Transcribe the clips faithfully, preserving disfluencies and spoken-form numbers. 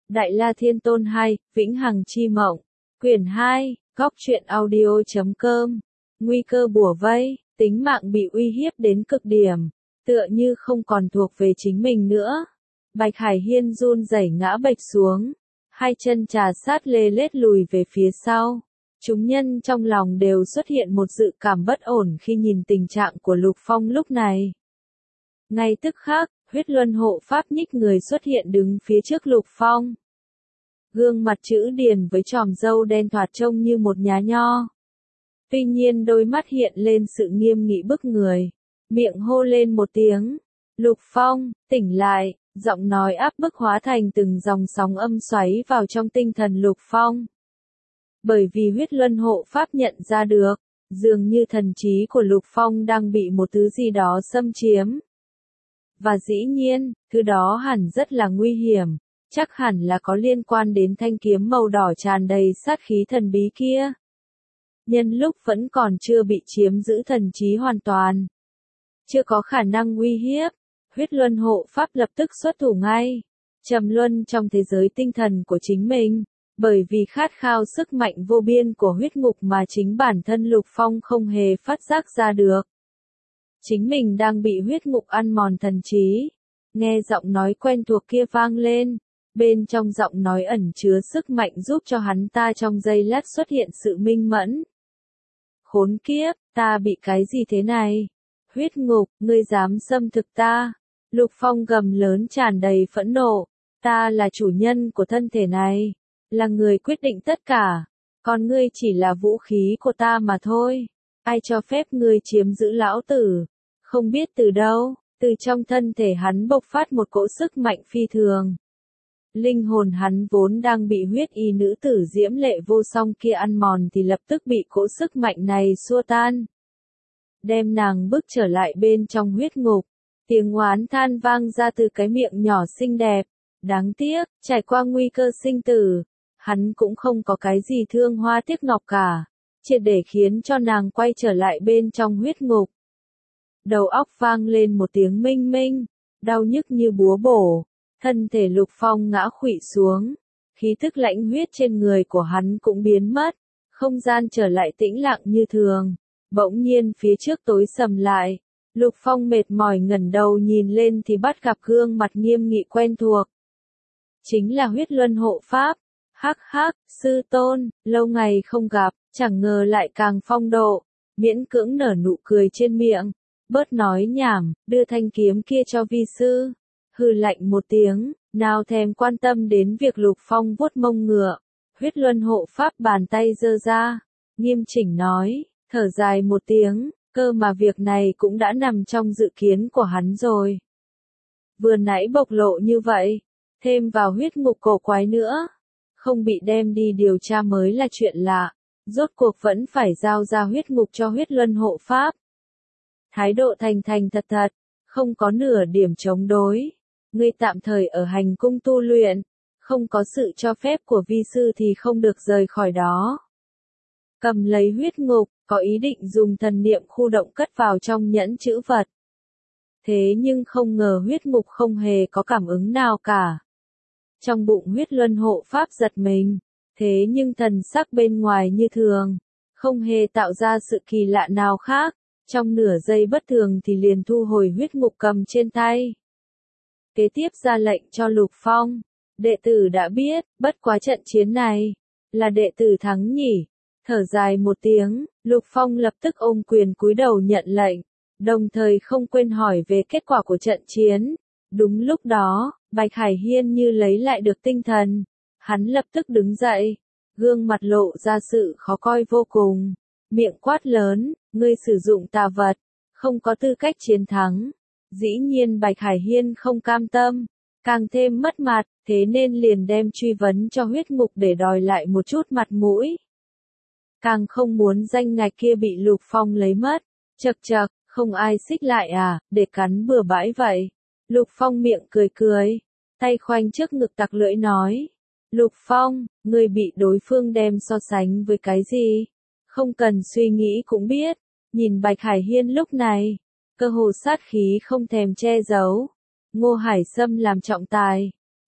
Đại La Thiên Tôn hai, Vĩnh Hằng Chi Mộng. Quyển hai, Góc truyện audio.com. Nguy cơ bủa vây, tính mạng bị uy hiếp đến cực điểm, tựa như không còn thuộc về chính mình nữa. Bạch Hải Hiên run rẩy ngã bệch xuống, hai chân trà sát lê lết lùi về phía sau. Chúng nhân trong lòng đều xuất hiện một dự cảm bất ổn khi nhìn tình trạng của Lục Phong lúc này. Ngay tức khắc, huyết luân hộ pháp nhích người xuất hiện đứng phía trước Lục Phong. Gương mặt chữ điền với tròm râu đen thoạt trông như một nhá nho. Tuy nhiên đôi mắt hiện lên sự nghiêm nghị bức người, miệng hô lên một tiếng. Lục Phong, tỉnh lại, giọng nói áp bức hóa thành từng dòng sóng âm xoáy vào trong tinh thần Lục Phong. Bởi vì huyết luân hộ pháp nhận ra được, dường như thần trí của Lục Phong đang bị một thứ gì đó xâm chiếm. Và dĩ nhiên, thứ đó hẳn rất là nguy hiểm, chắc hẳn là có liên quan đến thanh kiếm màu đỏ tràn đầy sát khí thần bí kia. Nhân lúc vẫn còn chưa bị chiếm giữ thần trí hoàn toàn, chưa có khả năng uy hiếp, huyết luân hộ pháp lập tức xuất thủ ngay, trầm luân trong thế giới tinh thần của chính mình, bởi vì khát khao sức mạnh vô biên của huyết ngục mà chính bản thân Lục Phong không hề phát giác ra được. Chính mình đang bị huyết ngục ăn mòn thần trí. Nghe giọng nói quen thuộc kia vang lên, bên trong giọng nói ẩn chứa sức mạnh giúp cho hắn ta trong giây lát xuất hiện sự minh mẫn. Khốn kiếp, ta bị cái gì thế này? Huyết ngục, ngươi dám xâm thực ta? Lục Phong gầm lớn tràn đầy phẫn nộ. Ta là chủ nhân của thân thể này, là người quyết định tất cả, còn ngươi chỉ là vũ khí của ta mà thôi. Ai cho phép ngươi chiếm giữ lão tử? Không biết từ đâu, từ trong thân thể hắn bộc phát một cỗ sức mạnh phi thường. Linh hồn hắn vốn đang bị huyết y nữ tử diễm lệ vô song kia ăn mòn thì lập tức bị cỗ sức mạnh này xua tan. Đem nàng bước trở lại bên trong huyết ngục. Tiếng oán than vang ra từ cái miệng nhỏ xinh đẹp. Đáng tiếc, trải qua nguy cơ sinh tử, hắn cũng không có cái gì thương hoa tiếc ngọc cả, triệt để khiến cho nàng quay trở lại bên trong huyết ngục. Đầu óc vang lên một tiếng minh minh, đau nhức như búa bổ, thân thể Lục Phong ngã khuỵu xuống, khí thức lãnh huyết trên người của hắn cũng biến mất, không gian trở lại tĩnh lặng như thường. Bỗng nhiên phía trước tối sầm lại, Lục Phong mệt mỏi ngẩng đầu nhìn lên thì bắt gặp gương mặt nghiêm nghị quen thuộc. Chính là huyết luân hộ pháp. Hắc hắc, sư tôn, lâu ngày không gặp, chẳng ngờ lại càng phong độ, miễn cưỡng nở nụ cười trên miệng, bớt nói nhảm, đưa thanh kiếm kia cho vi sư. Hừ lạnh một tiếng, nào thèm quan tâm đến việc Lục Phong vuốt mông ngựa, huyết luân hộ pháp bàn tay giơ ra, nghiêm chỉnh nói, thở dài một tiếng, cơ mà việc này cũng đã nằm trong dự kiến của hắn rồi. Vừa nãy bộc lộ như vậy, thêm vào huyết ngục cổ quái nữa, không bị đem đi điều tra mới là chuyện lạ, rốt cuộc vẫn phải giao ra huyết ngục cho huyết luân hộ pháp. Thái độ thành thành thật thật, không có nửa điểm chống đối. Ngươi tạm thời ở hành cung tu luyện, không có sự cho phép của vi sư thì không được rời khỏi đó. Cầm lấy huyết ngục, có ý định dùng thần niệm khu động cất vào trong nhẫn chữ vật. Thế nhưng không ngờ huyết ngục không hề có cảm ứng nào cả. Trong bụng huyết luân hộ pháp giật mình, thế nhưng thần sắc bên ngoài như thường, không hề tạo ra sự kỳ lạ nào khác, trong nửa giây bất thường thì liền thu hồi huyết ngục cầm trên tay. Kế tiếp ra lệnh cho Lục Phong, đệ tử đã biết, bất quá trận chiến này, là đệ tử thắng nhỉ. Thở dài một tiếng, Lục Phong lập tức ôm quyền cúi đầu nhận lệnh, đồng thời không quên hỏi về kết quả của trận chiến. Đúng lúc đó, Bạch Hải Hiên như lấy lại được tinh thần, hắn lập tức đứng dậy, gương mặt lộ ra sự khó coi vô cùng, miệng quát lớn, ngươi sử dụng tà vật, không có tư cách chiến thắng. Dĩ nhiên Bạch Hải Hiên không cam tâm, càng thêm mất mặt, thế nên liền đem truy vấn cho huyết ngục để đòi lại một chút mặt mũi. Càng không muốn danh ngạch kia bị Lục Phong lấy mất, chậc chậc, không ai xích lại à, để cắn bừa bãi vậy. Lục Phong miệng cười cười, tay khoanh trước ngực tặc lưỡi nói. Lục Phong, ngươi bị đối phương đem so sánh với cái gì? Không cần suy nghĩ cũng biết, nhìn Bạch Hải Hiên lúc này, cơ hồ sát khí không thèm che giấu. Ngô Hải Sâm làm trọng tài,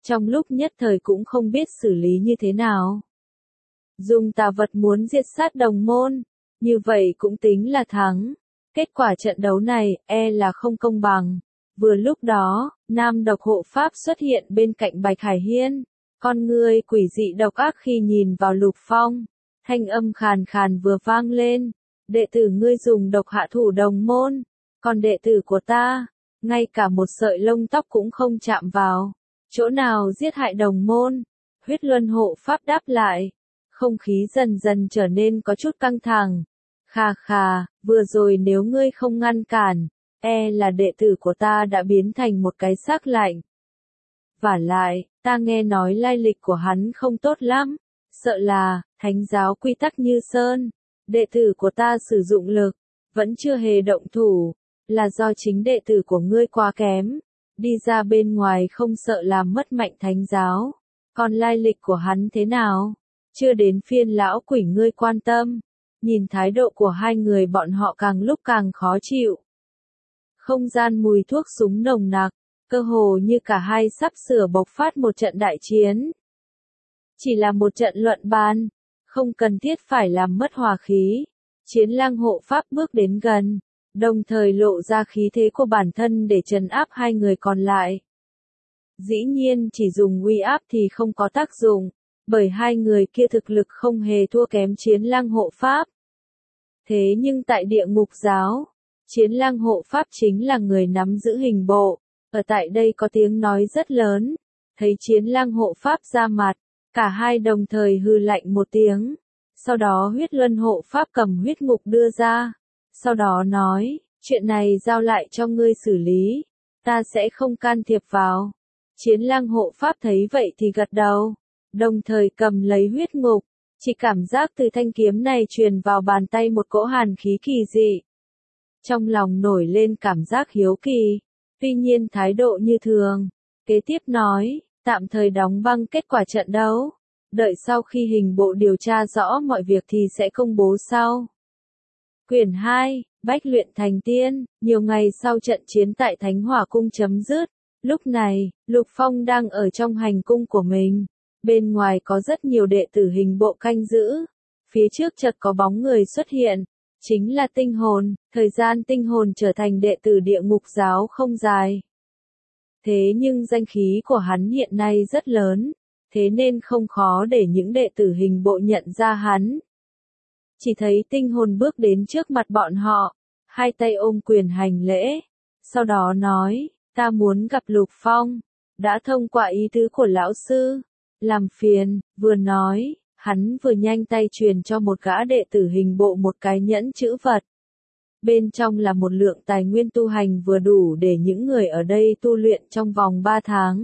trong lúc nhất thời cũng không biết xử lý như thế nào. Dùng tà vật muốn diệt sát đồng môn, như vậy cũng tính là thắng. Kết quả trận đấu này, e là không công bằng. Vừa lúc đó, nam độc hộ pháp xuất hiện bên cạnh Bạch Hải Hiên. Con người quỷ dị độc ác khi nhìn vào Lục Phong. Thanh âm khàn khàn vừa vang lên. Đệ tử ngươi dùng độc hạ thủ đồng môn. Còn đệ tử của ta, ngay cả một sợi lông tóc cũng không chạm vào. Chỗ nào giết hại đồng môn? Huyết Luân hộ pháp đáp lại. Không khí dần dần trở nên có chút căng thẳng. Khà khà, vừa rồi nếu ngươi không ngăn cản, e là đệ tử của ta đã biến thành một cái xác lạnh. Vả lại, ta nghe nói lai lịch của hắn không tốt lắm, sợ là, thánh giáo quy tắc như sơn, đệ tử của ta sử dụng lực, vẫn chưa hề động thủ, là do chính đệ tử của ngươi quá kém, đi ra bên ngoài không sợ làm mất mạnh thánh giáo, còn lai lịch của hắn thế nào, chưa đến phiên lão quỷ ngươi quan tâm. Nhìn thái độ của hai người bọn họ càng lúc càng khó chịu. Không gian mùi thuốc súng nồng nặc, cơ hồ như cả hai sắp sửa bộc phát một trận đại chiến. Chỉ là một trận luận bàn, không cần thiết phải làm mất hòa khí. Chiến lang hộ pháp bước đến gần, đồng thời lộ ra khí thế của bản thân để trấn áp hai người còn lại. Dĩ nhiên chỉ dùng uy áp thì không có tác dụng. Bởi hai người kia thực lực không hề thua kém chiến lang hộ pháp. Thế nhưng tại địa ngục giáo, chiến lang hộ pháp chính là người nắm giữ hình bộ, ở tại đây có tiếng nói rất lớn, thấy chiến lang hộ pháp ra mặt, cả hai đồng thời hừ lạnh một tiếng, sau đó huyết luân hộ pháp cầm huyết ngục đưa ra, sau đó nói, chuyện này giao lại cho ngươi xử lý, ta sẽ không can thiệp vào. Chiến lang hộ pháp thấy vậy thì gật đầu. Đồng thời cầm lấy huyết ngục, chỉ cảm giác từ thanh kiếm này truyền vào bàn tay một cỗ hàn khí kỳ dị. Trong lòng nổi lên cảm giác hiếu kỳ, tuy nhiên thái độ như thường. Kế tiếp nói, tạm thời đóng băng kết quả trận đấu, đợi sau khi hình bộ điều tra rõ mọi việc thì sẽ công bố sau. Quyển hai, Bách luyện thành tiên, nhiều ngày sau trận chiến tại Thánh Hỏa Cung chấm dứt, lúc này, Lục Phong đang ở trong hành cung của mình. Bên ngoài có rất nhiều đệ tử hình bộ canh giữ. Phía trước chợt có bóng người xuất hiện. Chính là tinh hồn. Thời gian tinh hồn trở thành đệ tử địa ngục giáo không dài. Thế nhưng danh khí của hắn hiện nay rất lớn. Thế nên không khó để những đệ tử hình bộ nhận ra hắn. Chỉ thấy tinh hồn bước đến trước mặt bọn họ. Hai tay ôm quyền hành lễ. Sau đó nói, ta muốn gặp Lục Phong. Đã thông qua ý tứ của lão sư. Làm phiền, vừa nói, hắn vừa nhanh tay truyền cho một gã đệ tử hình bộ một cái nhẫn chữ vật. Bên trong là một lượng tài nguyên tu hành vừa đủ để những người ở đây tu luyện trong vòng ba tháng.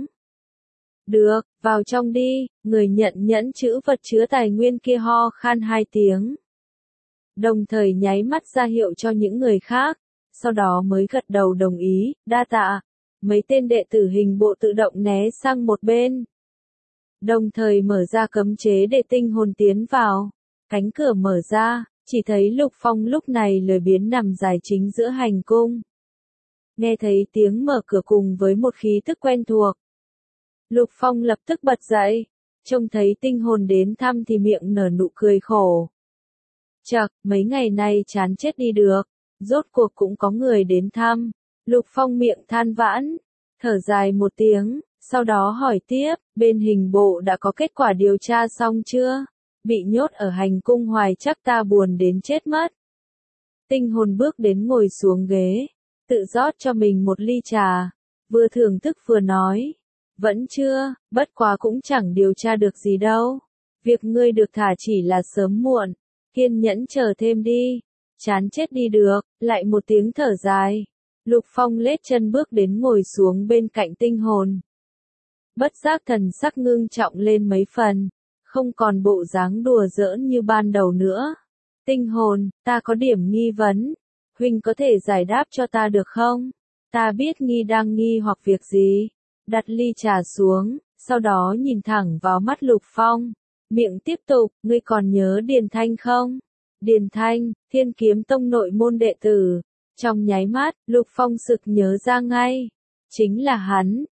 Được, vào trong đi, người nhận nhẫn chữ vật chứa tài nguyên kia ho khan hai tiếng. Đồng thời nháy mắt ra hiệu cho những người khác, sau đó mới gật đầu đồng ý, đa tạ. Mấy tên đệ tử hình bộ tự động né sang một bên. Đồng thời mở ra cấm chế để tinh hồn tiến vào. Cánh cửa mở ra, chỉ thấy Lục Phong lúc này lười biếng nằm dài chính giữa hành cung. Nghe thấy tiếng mở cửa cùng với một khí tức quen thuộc. Lục Phong lập tức bật dậy, trông thấy tinh hồn đến thăm thì miệng nở nụ cười khổ. Chậc, mấy ngày nay chán chết đi được, rốt cuộc cũng có người đến thăm. Lục Phong miệng than vãn, thở dài một tiếng. Sau đó hỏi tiếp, bên hình bộ đã có kết quả điều tra xong chưa? Bị nhốt ở hành cung hoài chắc ta buồn đến chết mất. Tinh hồn bước đến ngồi xuống ghế, tự rót cho mình một ly trà, vừa thưởng thức vừa nói. Vẫn chưa, bất quá cũng chẳng điều tra được gì đâu. Việc ngươi được thả chỉ là sớm muộn, kiên nhẫn chờ thêm đi. Chán chết đi được, lại một tiếng thở dài. Lục Phong lết chân bước đến ngồi xuống bên cạnh tinh hồn. Bất giác thần sắc ngưng trọng lên mấy phần, không còn bộ dáng đùa giỡn như ban đầu nữa. Tinh hồn, ta có điểm nghi vấn, huynh có thể giải đáp cho ta được không? Ta biết nghi đang nghi hoặc việc gì. Đặt ly trà xuống, sau đó nhìn thẳng vào mắt Lục Phong, miệng tiếp tục, ngươi còn nhớ Điền Thanh không? Điền Thanh, Thiên Kiếm Tông nội môn đệ tử. Trong nháy mắt, Lục Phong sực nhớ ra ngay. Chính là hắn,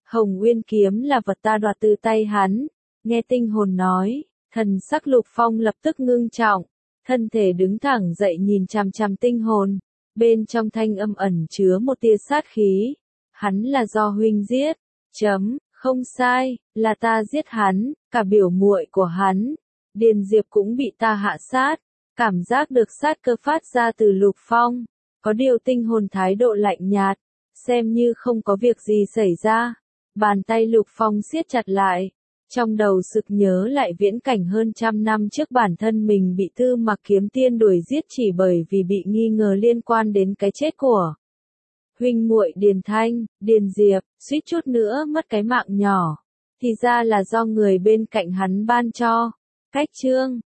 Hồng Nguyên kiếm là vật ta đoạt từ tay hắn. Nghe tinh hồn nói, thần sắc Lục Phong lập tức ngưng trọng, thân thể đứng thẳng dậy nhìn chằm chằm tinh hồn, bên trong thanh âm ẩn chứa một tia sát khí. Hắn là do huynh giết, chấm, không sai, là ta giết hắn, cả biểu muội của hắn, Điền Diệp cũng bị ta hạ sát. Cảm giác được sát cơ phát ra từ Lục Phong, có điều tinh hồn thái độ lạnh nhạt, xem như không có việc gì xảy ra. Bàn tay Lục Phong siết chặt lại, trong đầu sực nhớ lại viễn cảnh hơn trăm năm trước bản thân mình bị Tư Mặc Kiếm Tiên đuổi giết chỉ bởi vì bị nghi ngờ liên quan đến cái chết của huynh muội Điền Thanh, Điền Diệp, suýt chút nữa mất cái mạng nhỏ, thì ra là do người bên cạnh hắn ban cho. Cách chương